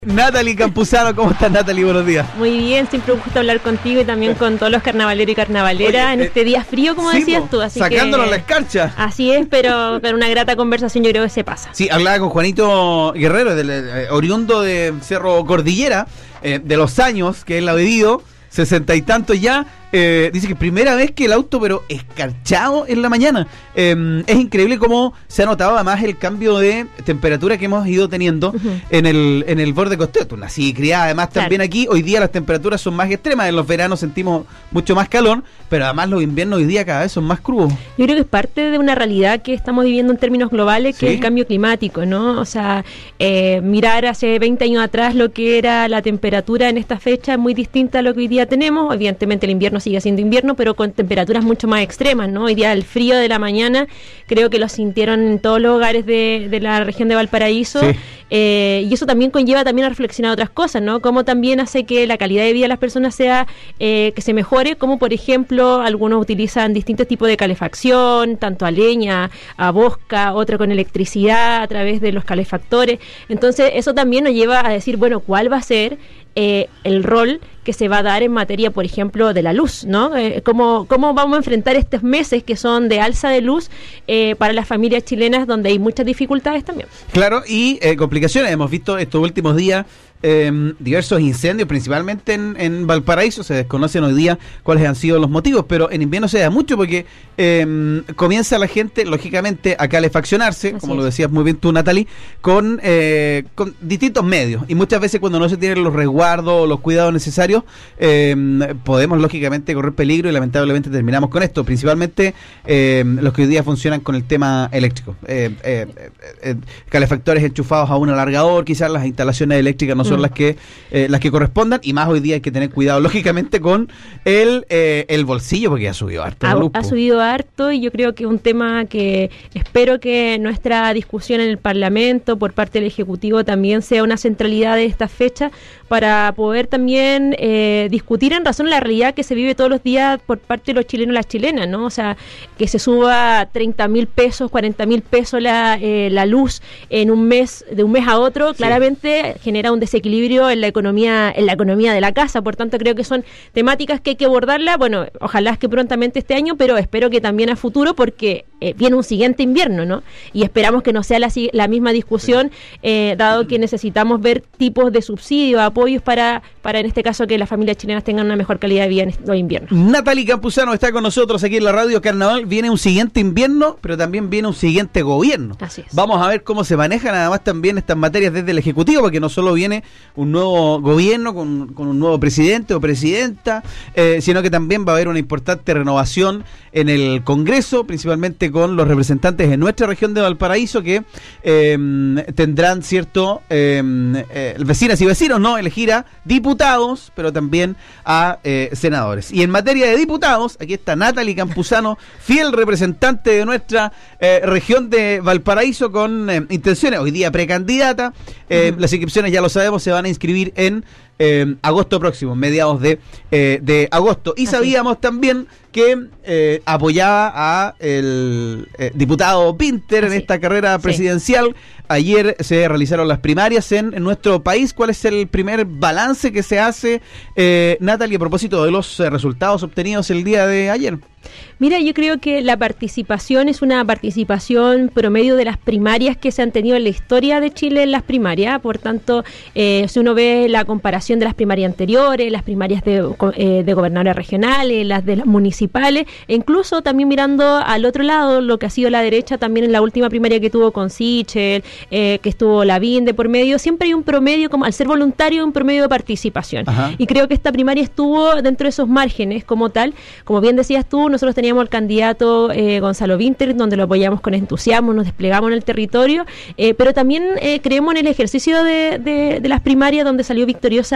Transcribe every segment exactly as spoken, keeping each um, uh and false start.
Natalie Campuzano, ¿cómo estás, Natalie? Buenos días. Muy bien, siempre un gusto hablar contigo y también con todos los carnavaleros y carnavaleras. Oye, en eh, este día frío, como sí, decías tú. Así sacándonos que, la escarcha. Así es, pero con una grata conversación yo creo que se pasa. Sí, hablaba con Juanito Guerrero, del, eh, oriundo de Cerro Cordillera, eh, de los años que él ha vivido, sesenta y tantos ya. Eh, dice que primera vez que el auto, pero escarchado en la mañana. Eh, es increíble cómo se ha notado además el cambio de temperatura que hemos ido teniendo uh-huh. en el en el borde costero. Tú nací y criada además claro. también aquí. Hoy día las temperaturas son más extremas. En los veranos sentimos mucho más calor, pero además los inviernos hoy día cada vez son más crudos. Yo creo que es parte de una realidad que estamos viviendo en términos globales, que ¿sí? es el cambio climático, ¿no? O sea, eh, mirar hace veinte años atrás lo que era la temperatura en esta fecha es muy distinta a lo que hoy día tenemos. Evidentemente el invierno sigue siendo invierno, pero con temperaturas mucho más extremas, ¿no? Hoy día el frío de la mañana creo que lo sintieron en todos los hogares de, de la región de Valparaíso, sí. eh, y eso también conlleva también a reflexionar otras cosas, ¿no? Como también hace que la calidad de vida de las personas sea, eh, que se mejore, como por ejemplo, algunos utilizan distintos tipos de calefacción, tanto a leña, a bosca, otra con electricidad a través de los calefactores. Entonces eso también nos lleva a decir, bueno, ¿cuál va a ser Eh, el rol que se va a dar en materia, por ejemplo, de la luz, ¿no? Eh, ¿cómo, ¿Cómo vamos a enfrentar estos meses que son de alza de luz eh, para las familias chilenas donde hay muchas dificultades también? Claro, y eh, complicaciones. Hemos visto estos últimos días eh, diversos incendios, principalmente en, en Valparaíso. Se desconocen hoy día cuáles han sido los motivos, pero en invierno se da mucho porque eh, comienza la gente, lógicamente, a calefaccionarse, Así como es. Lo decías muy bien tú, Natalie, con, eh, con distintos medios. Y muchas veces cuando no se tienen los resguardos o los cuidados necesarios, Eh, podemos lógicamente correr peligro y lamentablemente terminamos con esto, principalmente eh, los que hoy día funcionan con el tema eléctrico, eh, eh, eh, calefactores enchufados a un alargador, quizás las instalaciones eléctricas no son mm. las que eh, las que correspondan, y más hoy día hay que tener cuidado lógicamente con el eh, el bolsillo, porque ha subido harto. Ha, luz, ha subido harto, y yo creo que es un tema que espero que nuestra discusión en el Parlamento por parte del Ejecutivo también sea una centralidad de esta fecha, para poder también eh, discutir en razón a la realidad que se vive todos los días por parte de los chilenos y las chilenas, ¿no? O sea, que se suba treinta mil pesos, cuarenta mil pesos la, eh, la luz en un mes, de un mes a otro, sí. claramente genera un desequilibrio en la economía, en la economía de la casa. Por tanto, creo que son temáticas que hay que abordarla. Bueno, ojalá que prontamente este año, pero espero que también a futuro, porque eh, viene un siguiente invierno, ¿no? Y esperamos que no sea la, la misma discusión, eh, dado que necesitamos ver tipos de subsidios, apoyos para, para en este caso que las familias chilenas tengan una mejor calidad de vida en estos inviernos. Natalie Campuzano está con nosotros aquí en la radio Carnaval. Viene un siguiente invierno, pero también viene un siguiente gobierno. Así es. Vamos a ver cómo se manejan además también estas materias desde el Ejecutivo, porque no solo viene un nuevo gobierno con, con un nuevo presidente o presidenta, eh, sino que también va a haber una importante renovación en el Congreso, principalmente con los representantes de nuestra región de Valparaíso, que eh, tendrán, cierto, eh, eh, vecinas y vecinos, ¿no? Elegir a diputados, pero también a eh, senadores. Y en materia de diputados, aquí está Natalie Campuzano, fiel representante de nuestra eh, región de Valparaíso, con eh, intenciones, hoy día precandidata. Eh, uh-huh. Las inscripciones, ya lo sabemos, se van a inscribir en eh, agosto próximo, mediados de, eh, de agosto. Y Así. sabíamos también que eh, apoyaba a el eh, diputado Pinter Así. en esta carrera presidencial. Sí. Ayer se realizaron las primarias en, en nuestro país. ¿Cuál es el primer balance que se hace, eh, Natalie, a propósito de los eh, resultados obtenidos el día de ayer? Mira, yo creo que la participación es una participación promedio de las primarias que se han tenido en la historia de Chile en las primarias. Por tanto, eh, si uno ve la comparación de las primarias anteriores, las primarias de, eh, de gobernadores regionales, las de las municipales, e incluso también mirando al otro lado, lo que ha sido la derecha también en la última primaria que tuvo con Sichel, eh, que estuvo Lavín de por medio, siempre hay un promedio, como al ser voluntario, un promedio de participación. Ajá. Y creo que esta primaria estuvo dentro de esos márgenes como tal. Como bien decías tú, nosotros teníamos el candidato eh, Gonzalo Vinter, donde lo apoyamos con entusiasmo, nos desplegamos en el territorio, eh, pero también eh, creemos en el ejercicio de, de, de las primarias, donde salió victoriosa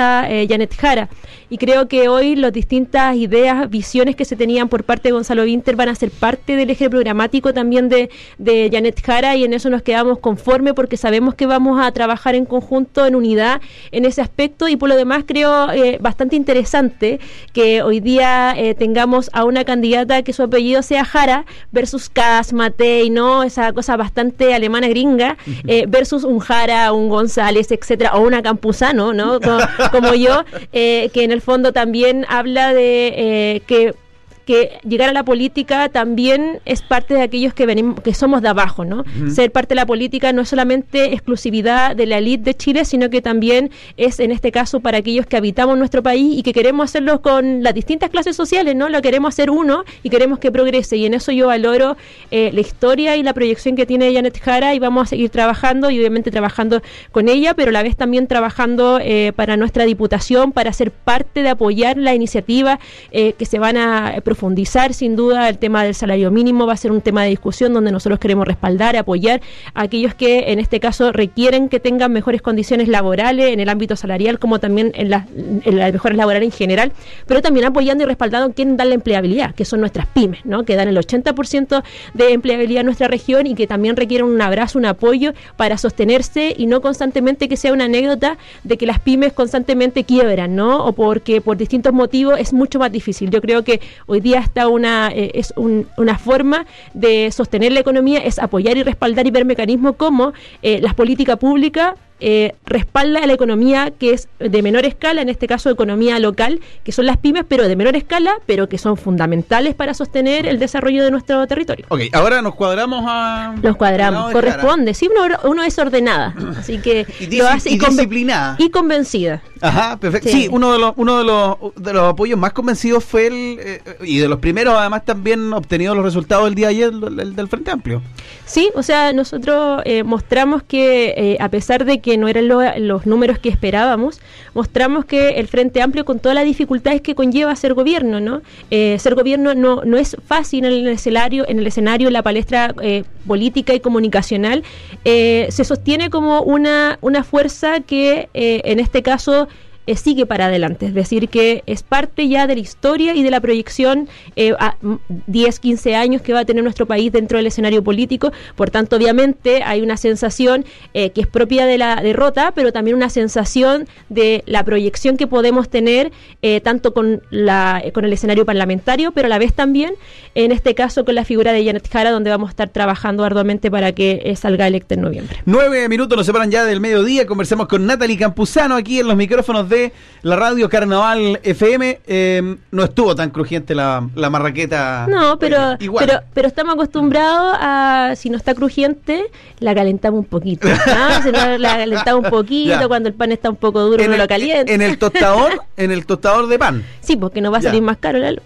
alcaldesa eh, Janet Jara. Y creo que hoy las distintas ideas, visiones que se tenían por parte de Gonzalo Vinter van a ser parte del eje programático también de, de Janet Jara, y en eso nos quedamos conformes porque sabemos que vamos a trabajar en conjunto, en unidad, en ese aspecto. Y por lo demás creo eh, bastante interesante que hoy día eh, tengamos a una candidata que su apellido sea Jara versus Kass, Matei, ¿no? Esa cosa bastante alemana gringa, eh, versus un Jara, un González, etcétera, o una Campuzano, ¿no? Como, como yo, eh, que en el fondo también habla de eh, que que llegar a la política también es parte de aquellos que venimos, que somos de abajo, ¿no? Uh-huh. Ser parte de la política no es solamente exclusividad de la élite de Chile, sino que también es, en este caso, para aquellos que habitamos nuestro país y que queremos hacerlo con las distintas clases sociales, ¿no? Lo queremos hacer uno y queremos que progrese, y en eso yo valoro eh, la historia y la proyección que tiene Janet Jara, y vamos a seguir trabajando, y obviamente trabajando con ella, pero a la vez también trabajando eh, para nuestra diputación, para ser parte de apoyar la iniciativa eh, que se van a profundizar profundizar, sin duda. El tema del salario mínimo va a ser un tema de discusión donde nosotros queremos respaldar, apoyar a aquellos que en este caso requieren que tengan mejores condiciones laborales en el ámbito salarial, como también en, la, en las mejores laborales en general, pero también apoyando y respaldando a quienes dan la empleabilidad, que son nuestras pymes, ¿no? Que dan el ochenta por ciento de empleabilidad en nuestra región y que también requieren un abrazo, un apoyo para sostenerse, y no constantemente que sea una anécdota de que las pymes constantemente quiebran, ¿no? O porque por distintos motivos es mucho más difícil. Yo creo que hoy día está una eh, es un, una forma de sostener la economía, es apoyar y respaldar y ver mecanismos como eh, las políticas públicas Eh, respalda a la economía que es de menor escala, en este caso economía local, que son las pymes, pero de menor escala, pero que son fundamentales para sostener el desarrollo de nuestro territorio. Ok, ahora nos cuadramos a... Nos cuadramos, corresponde. Sí, uno, uno es ordenada, así que y lo hace y, y disciplinada. Y convencida. Ajá, perfecto. Sí, sí, uno de los uno de los de los apoyos más convencidos fue el, eh, y de los primeros además también obtenidos los resultados del día de ayer, el, el del Frente Amplio. Sí, o sea, nosotros eh, mostramos que eh, a pesar de que no eran lo, los números que esperábamos, mostramos que el Frente Amplio, con todas las dificultades que conlleva ser gobierno, ¿no? Eh, ser gobierno no, no es fácil en el escenario, en el escenario, la palestra eh, política y comunicacional, eh, se sostiene como una, una fuerza que eh, en este caso Eh, sigue para adelante, es decir, que es parte ya de la historia y de la proyección eh, a diez, quince años que va a tener nuestro país dentro del escenario político. Por tanto, obviamente hay una sensación eh, que es propia de la derrota, pero también una sensación de la proyección que podemos tener eh, tanto con, la, con el escenario parlamentario, pero a la vez también, en este caso, con la figura de Janet Jara, donde vamos a estar trabajando arduamente para que eh, salga electa en noviembre. Nueve minutos nos separan ya del mediodía. Conversamos con Natalie Campuzano aquí en los micrófonos de la radio Carnaval F M. Eh, no estuvo tan crujiente la, la marraqueta. No, pero, igual. pero pero estamos acostumbrados a, si no está crujiente, la calentamos un poquito, ¿no? Si no, la calentamos un poquito, ya. Cuando el pan está un poco duro, en no el, lo calienta. En el tostador, en el tostador de pan. Sí, porque nos va a salir ya. más caro la luz.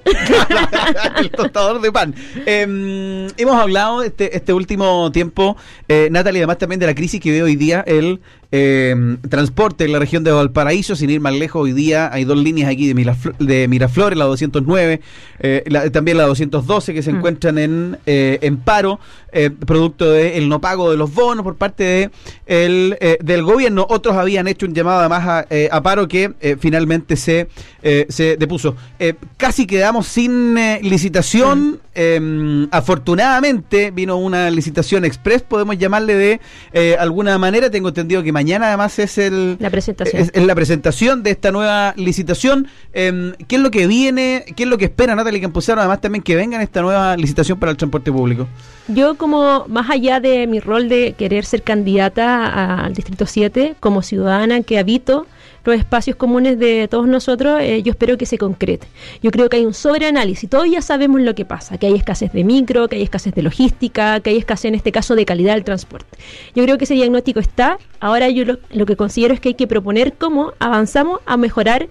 El tostador de pan. Eh, hemos hablado este, este último tiempo, eh, Natalie, además también de la crisis que ve hoy día el Eh, transporte en la región de Valparaíso. Sin ir más lejos, hoy día hay dos líneas aquí de, Mirafl- de Miraflores, la doscientos nueve, eh, la, también la doscientos doce, que se mm. encuentran en, eh, en paro, eh, producto del no pago de los bonos por parte de el, eh, del gobierno. Otros habían hecho un llamado además a, eh, a paro que eh, finalmente se, eh, se depuso. Eh, casi quedamos sin eh, licitación. Mm. Eh, afortunadamente vino una licitación express, podemos llamarle de eh, alguna manera. Tengo entendido que mañana además es el la presentación es, es la presentación de esta nueva licitación. Eh, ¿Qué es lo que viene? ¿Qué es lo que espera Natalie Campuzano además también que venga en esta nueva licitación para el transporte público? Yo, como más allá de mi rol de querer ser candidata a, al Distrito siete, como ciudadana que habito los espacios comunes de todos nosotros, eh, yo espero que se concrete. Yo creo que hay un sobreanálisis, todos ya sabemos lo que pasa, que hay escasez de micro, que hay escasez de logística, que hay escasez en este caso de calidad del transporte. Yo creo que ese diagnóstico está. Ahora yo lo, lo que considero es que hay que proponer cómo avanzamos a mejorar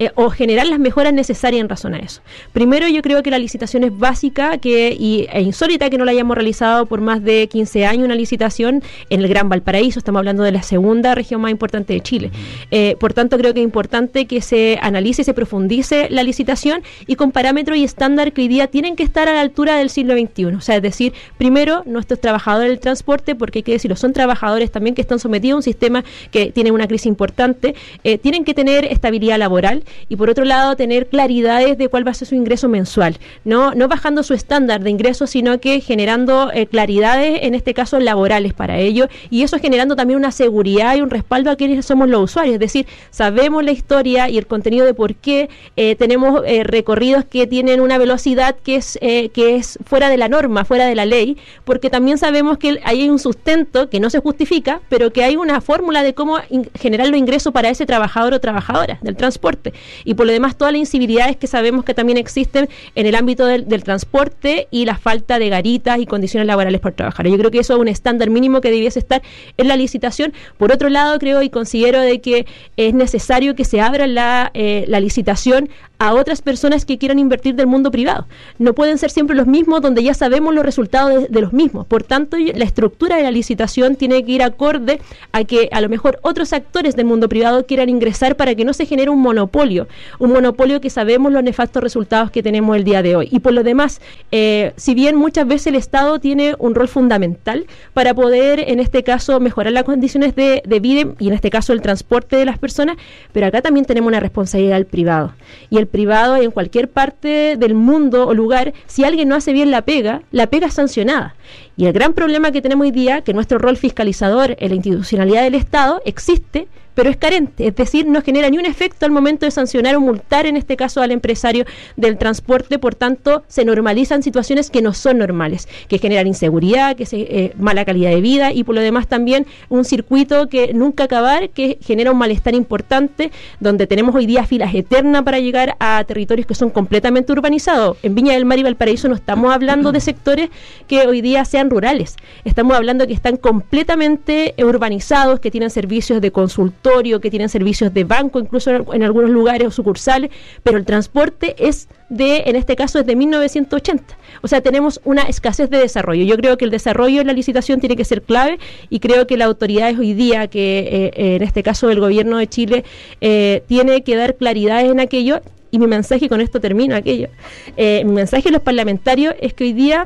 eh, o generar las mejoras necesarias en razón a eso. Primero, yo creo que la licitación es básica que, y, e insólita que no la hayamos realizado por más de quince años, una licitación en el Gran Valparaíso. Estamos hablando de la segunda región más importante de Chile. Eh, por tanto, creo que es importante que se analice y se profundice la licitación y con parámetros y estándar que hoy día tienen que estar a la altura del siglo veintiuno. O sea, es decir, primero, nuestros trabajadores del transporte, porque hay que decirlo, son trabajadores también que están sometidos a un sistema que tiene una crisis importante, eh, tienen que tener estabilidad laboral y por otro lado tener claridades de cuál va a ser su ingreso mensual, no, no bajando su estándar de ingresos, sino que generando eh, claridades, en este caso laborales para ello, y eso generando también una seguridad y un respaldo a quienes somos los usuarios, es decir, sabemos la historia y el contenido de por qué eh, tenemos eh, recorridos que tienen una velocidad que es, eh, que es fuera de la norma, fuera de la ley, porque también sabemos que ahí hay un sustento que no se justifica, pero que hay una fórmula de cómo in- generar los ingresos para ese trabajador o trabajadora del transporte. Y por lo demás, todas las incivilidades que sabemos que también existen en el ámbito del, del transporte y la falta de garitas y condiciones laborales para trabajar. Yo creo que eso es un estándar mínimo que debiese estar en la licitación. Por otro lado, creo y considero de que es necesario que se abra la, eh, la licitación a otras personas que quieran invertir del mundo privado. No pueden ser siempre los mismos donde ya sabemos los resultados de, de los mismos. Por tanto, la estructura de la licitación tiene que ir acorde a que a lo mejor otros actores del mundo privado quieran ingresar para que no se genere un monopolio, un monopolio que sabemos los nefastos resultados que tenemos el día de hoy. Y por lo demás, eh, si bien muchas veces el Estado tiene un rol fundamental para poder, en este caso, mejorar las condiciones de, de vida y en este caso el transporte de las personas, pero acá también tenemos una responsabilidad del privado. Y el privado en cualquier parte del mundo o lugar, si alguien no hace bien la pega, la pega es sancionada. Y el gran problema que tenemos hoy día, que nuestro rol fiscalizador en la institucionalidad del Estado existe, pero es carente, es decir, no genera ni un efecto al momento de sancionar o multar, en este caso al empresario del transporte. Por tanto, se normalizan situaciones que no son normales, que generan inseguridad, que se, eh, mala calidad de vida y por lo demás también un circuito que nunca acabar, que genera un malestar importante, donde tenemos hoy día filas eternas para llegar a territorios que son completamente urbanizados. En Viña del Mar y Valparaíso no estamos hablando de sectores que hoy día sean rurales, estamos hablando que están completamente urbanizados, que tienen servicios de consultorio, que tienen servicios de banco, incluso en algunos lugares o sucursales, pero el transporte es de, en este caso es de mil novecientos ochenta. O sea, tenemos una escasez de desarrollo. Yo creo que el desarrollo en la licitación tiene que ser clave y creo que las autoridades hoy día, que eh, en este caso el gobierno de Chile, eh, tiene que dar claridades en aquello. Y mi mensaje, y con esto termino aquello, eh, mi mensaje a los parlamentarios es que hoy día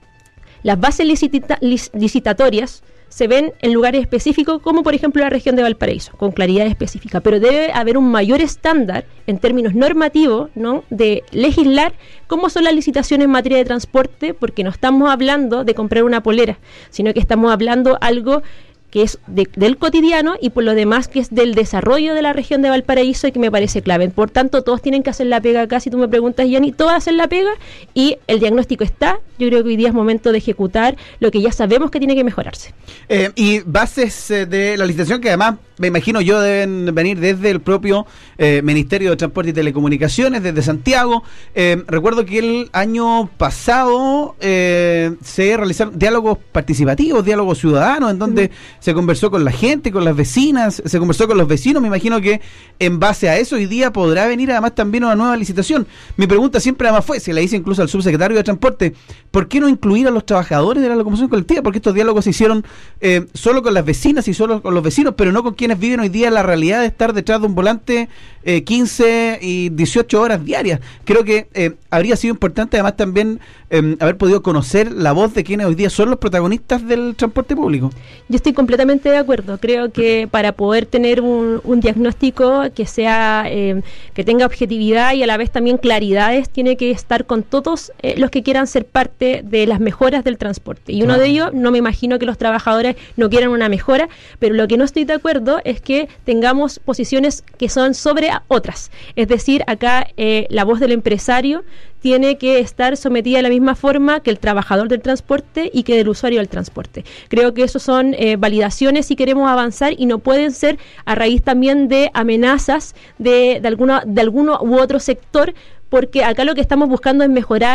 las bases licita- lic- licitatorias se ven en lugares específicos, como por ejemplo la región de Valparaíso, con claridad específica, pero debe haber un mayor estándar en términos normativos, ¿no?, de legislar cómo son las licitaciones en materia de transporte, porque no estamos hablando de comprar una polera, sino que estamos hablando algo que es de, del cotidiano y por lo demás que es del desarrollo de la región de Valparaíso y que me parece clave. Por tanto, todos tienen que hacer la pega acá, si tú me preguntas, Yanni, todos hacen la pega y el diagnóstico está. Yo creo que hoy día es momento de ejecutar lo que ya sabemos que tiene que mejorarse. Eh, y bases eh, de la licitación que además, me imagino yo, deben venir desde el propio eh, Ministerio de Transporte y Telecomunicaciones, desde Santiago. Eh, recuerdo que el año pasado eh, se realizaron diálogos participativos, diálogos ciudadanos, en donde uh-huh. se conversó con la gente, con las vecinas, se conversó con los vecinos. Me imagino que en base a eso hoy día podrá venir además también una nueva licitación. Mi pregunta siempre además fue, se la hice incluso al subsecretario de Transporte, ¿por qué no incluir a los trabajadores de la locomoción colectiva? Porque estos diálogos se hicieron eh, solo con las vecinas y solo con los vecinos, pero no con quienes viven hoy día la realidad de estar detrás de un volante eh, quince y dieciocho horas diarias. Creo que eh, habría sido importante además también eh, haber podido conocer la voz de quienes hoy día son los protagonistas del transporte público. Yo estoy completamente de acuerdo. Creo que para poder tener un, un diagnóstico que sea eh, que tenga objetividad y a la vez también claridades, tiene que estar con todos eh, los que quieran ser parte de las mejoras del transporte. Y uno claro. de ellos, no me imagino que los trabajadores no quieran una mejora, pero lo que no estoy de acuerdo es que tengamos posiciones que son sobre otras. Es decir, acá eh, la voz del empresario tiene que estar sometida de la misma forma que el trabajador del transporte y que del usuario del transporte. Creo que eso son eh, validaciones si queremos avanzar y no pueden ser a raíz también de amenazas de, de, alguna, de alguno u otro sector, porque acá lo que estamos buscando es mejorar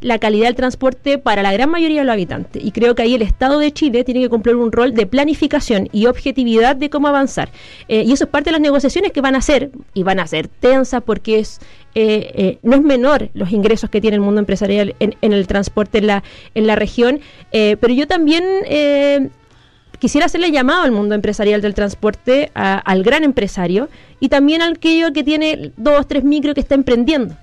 la calidad del transporte para la gran mayoría de los habitantes. Y creo que ahí el Estado de Chile tiene que cumplir un rol de planificación y objetividad de cómo avanzar. Eh, y eso es parte de las negociaciones que van a hacer, y van a ser tensas porque es eh, eh, no es menor los ingresos que tiene el mundo empresarial en, en el transporte en la, en la región. Eh, pero yo también... Eh, Quisiera hacerle llamado al mundo empresarial del transporte, a, al gran empresario, y también al aquello que tiene dos, tres micro que está emprendiendo.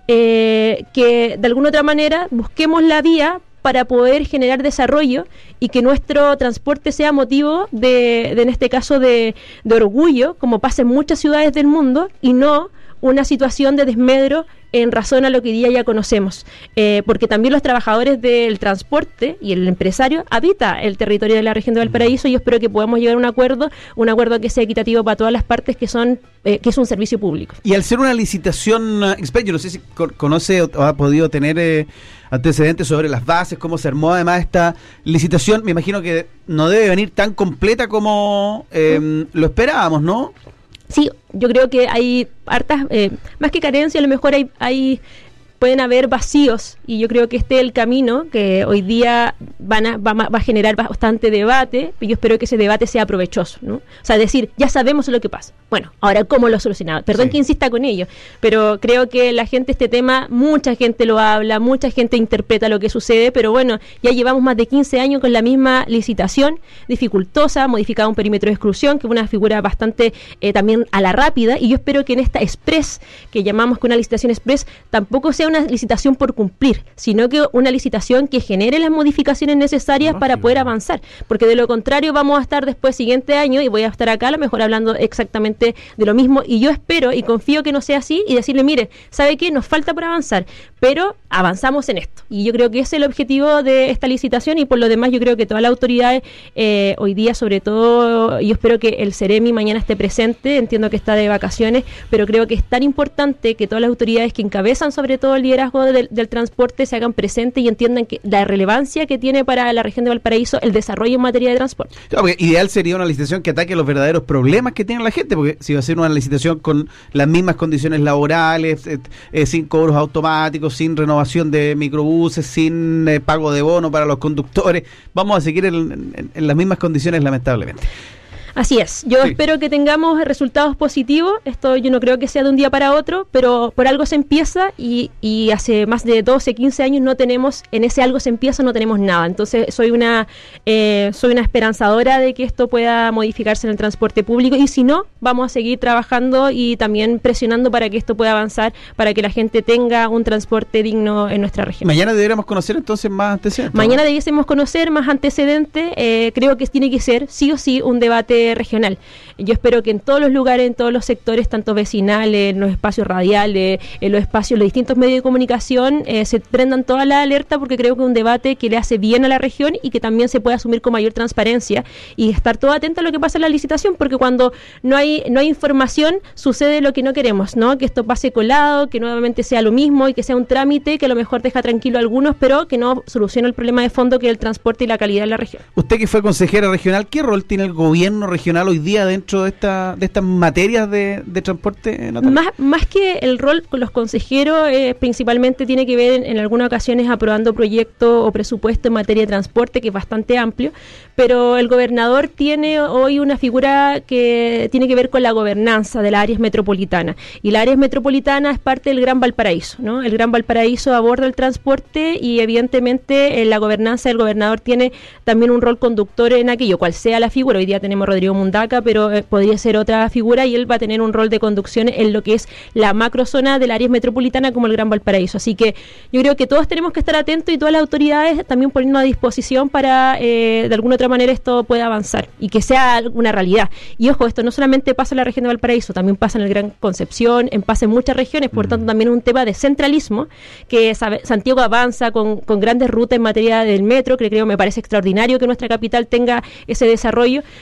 Eh, que de alguna otra manera busquemos la vía para poder generar desarrollo y que nuestro transporte sea motivo de, de en este caso, de, de orgullo, como pasa en muchas ciudades del mundo, y no una situación de desmedro en razón a lo que hoy día ya conocemos, eh, porque también los trabajadores del transporte y el empresario habita el territorio de la región de Valparaíso, y yo espero que podamos llegar a un acuerdo, un acuerdo que sea equitativo para todas las partes, que son eh, que es un servicio público. Y al ser una licitación uh, express, yo no sé si co- conoce o, o ha podido tener eh, antecedentes sobre las bases, cómo se armó además esta licitación, me imagino que no debe venir tan completa como eh, ¿Mm? lo esperábamos, ¿no? Sí, yo creo que hay hartas, eh, más que carencia, a lo mejor hay, hay pueden haber vacíos, y yo creo que este es el camino que hoy día van a, va, va a generar bastante debate, y yo espero que ese debate sea provechoso, ¿no? O sea, decir, ya sabemos lo que pasa. Bueno, ahora, ¿cómo lo solucionamos? Perdón sí. que insista con ello, pero creo que la gente, este tema, mucha gente lo habla, mucha gente interpreta lo que sucede, pero bueno, ya llevamos más de quince años con la misma licitación, dificultosa, modificada un perímetro de exclusión, que es una figura bastante eh, también a la rápida, y yo espero que en esta express, que llamamos que una licitación express, tampoco sea una licitación por cumplir, sino que una licitación que genere las modificaciones necesarias no, para sí, poder avanzar, porque de lo contrario vamos a estar después siguiente año, y voy a estar acá a lo mejor hablando exactamente de lo mismo, y yo espero y confío que no sea así, y decirle, mire, ¿sabe qué? Nos falta por avanzar, pero avanzamos en esto, y yo creo que ese es el objetivo de esta licitación, y por lo demás yo creo que todas las autoridades eh, hoy día, sobre todo, yo espero que el Ceremi mañana esté presente, entiendo que está de vacaciones, pero creo que es tan importante que todas las autoridades que encabezan sobre todo el liderazgo del, del transporte se hagan presentes y entiendan que la relevancia que tiene para la región de Valparaíso el desarrollo en materia de transporte. Claro, porque ideal sería una licitación que ataque los verdaderos problemas que tiene la gente, porque si va a ser una licitación con las mismas condiciones laborales, eh, eh, sin cobros automáticos, sin renovación de microbuses, sin eh, pago de bono para los conductores, vamos a seguir en, en, en las mismas condiciones, lamentablemente. Así es, yo sí. espero que tengamos resultados positivos, esto yo no creo que sea de un día para otro, pero por algo se empieza, y, y hace más de doce, quince años no tenemos, en ese algo se empieza no tenemos nada, entonces soy una eh, soy una esperanzadora de que esto pueda modificarse en el transporte público, y si no, vamos a seguir trabajando y también presionando para que esto pueda avanzar, para que la gente tenga un transporte digno en nuestra región. Mañana deberíamos conocer entonces más antecedentes. Mañana ¿no? debiésemos conocer más antecedentes, eh, creo que tiene que ser sí o sí un debate regional. Yo espero que en todos los lugares, en todos los sectores, tanto vecinales, en los espacios radiales, en los espacios, los distintos medios de comunicación, eh, se prendan toda la alerta, porque creo que es un debate que le hace bien a la región y que también se puede asumir con mayor transparencia, y estar todo atento a lo que pasa en la licitación, porque cuando no hay no hay información, sucede lo que no queremos, ¿no? Que esto pase colado, que nuevamente sea lo mismo y que sea un trámite que a lo mejor deja tranquilo a algunos, pero que no soluciona el problema de fondo, que es el transporte y la calidad de la región. Usted, que fue consejera regional, ¿qué rol tiene el gobierno regional hoy día dentro de esta de estas materias de, de transporte, Natalia? Más, más que el rol con los consejeros, eh, principalmente tiene que ver en, en algunas ocasiones aprobando proyectos o presupuestos en materia de transporte, que es bastante amplio, pero el gobernador tiene hoy una figura que tiene que ver con la gobernanza de las áreas metropolitanas, y la área metropolitana es parte del Gran Valparaíso, ¿no? El Gran Valparaíso aborda el transporte, y evidentemente en la gobernanza del gobernador tiene también un rol conductor en aquello, cual sea la figura. Hoy día tenemos a Rodrigo Mundaca, pero eh, podría ser otra figura, y él va a tener un rol de conducción en lo que es la macrozona del área metropolitana como el Gran Valparaíso. Así que yo creo que todos tenemos que estar atentos, y todas las autoridades también poniendo a disposición para eh, de alguna otra manera esto pueda avanzar y que sea una realidad. Y ojo, esto no solamente pasa en la región de Valparaíso, también pasa en el Gran Concepción, en pasa en muchas regiones, por mm. tanto también es un tema de centralismo, que sabe, Santiago avanza con, con grandes rutas en materia del metro, que creo me parece extraordinario que nuestra capital tenga ese desarrollo, pero ¿qué pasa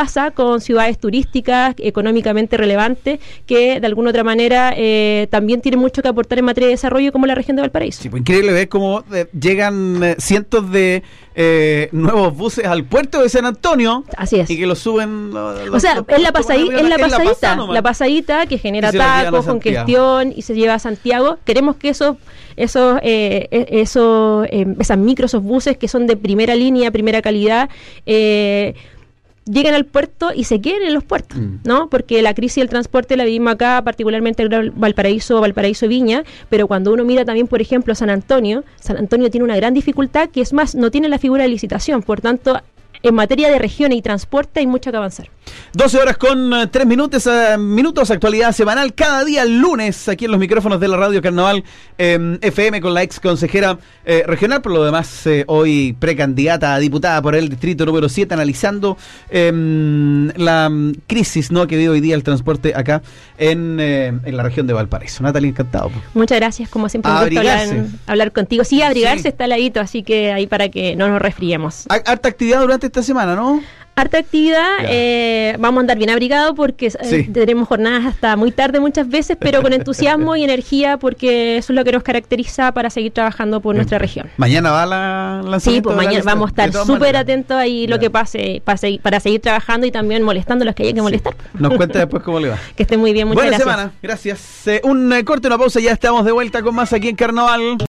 pasa con ciudades turísticas económicamente relevantes que de alguna otra manera eh, también tienen mucho que aportar en materia de desarrollo, como la región de Valparaíso. Sí, pues increíble ver cómo eh, llegan eh, cientos de eh, nuevos buses al puerto de San Antonio. Así es. Y que los suben. Los, o sea, los, es la, pasadí, es la pasadita, la, pasada, la pasadita que genera tacos, congestión y se lleva a Santiago. Queremos que esos, esos, eh, esos, eh, esas micros, esos buses que son de primera línea, primera calidad, eh, lleguen al puerto y se queden en los puertos, mm. ¿no? Porque la crisis del transporte la vivimos acá, particularmente en Valparaíso, Valparaíso Viña, pero cuando uno mira también, por ejemplo, San Antonio, San Antonio tiene una gran dificultad, que es más, no tiene la figura de licitación, por tanto, en materia de regiones y transporte hay mucho que avanzar. doce horas con uh, tres minutos, uh, minutos, actualidad semanal, cada día lunes, aquí en los micrófonos de la Radio Carnaval eh, F M con la ex consejera eh, regional, por lo demás eh, hoy precandidata a diputada por el distrito número siete, analizando eh, la um, crisis no que vive hoy día el transporte acá en, eh, en la región de Valparaíso. Natalia, encantado. Pues. Muchas gracias, como siempre un gusto hablar, hablar contigo. Sí, abrigarse sí. Está al ladito, así que ahí para que no nos resfriemos. Harta actividad durante esta semana, ¿no? Harta actividad, eh, vamos a andar bien abrigados porque eh, sí. tenemos jornadas hasta muy tarde muchas veces, pero con entusiasmo y energía, porque eso es lo que nos caracteriza para seguir trabajando por nuestra región. ¿Mañana va la lanzamiento? Sí, pues mañana vamos a estar súper atentos ahí lo que pase para seguir, para seguir trabajando y también molestando a los que hay que molestar. Sí. Nos cuenta después cómo le va. Que estén muy bien, muchas Buena gracias. Buena semana, gracias. Eh, un eh, corte, una pausa, ya estamos de vuelta con más aquí en Carnaval.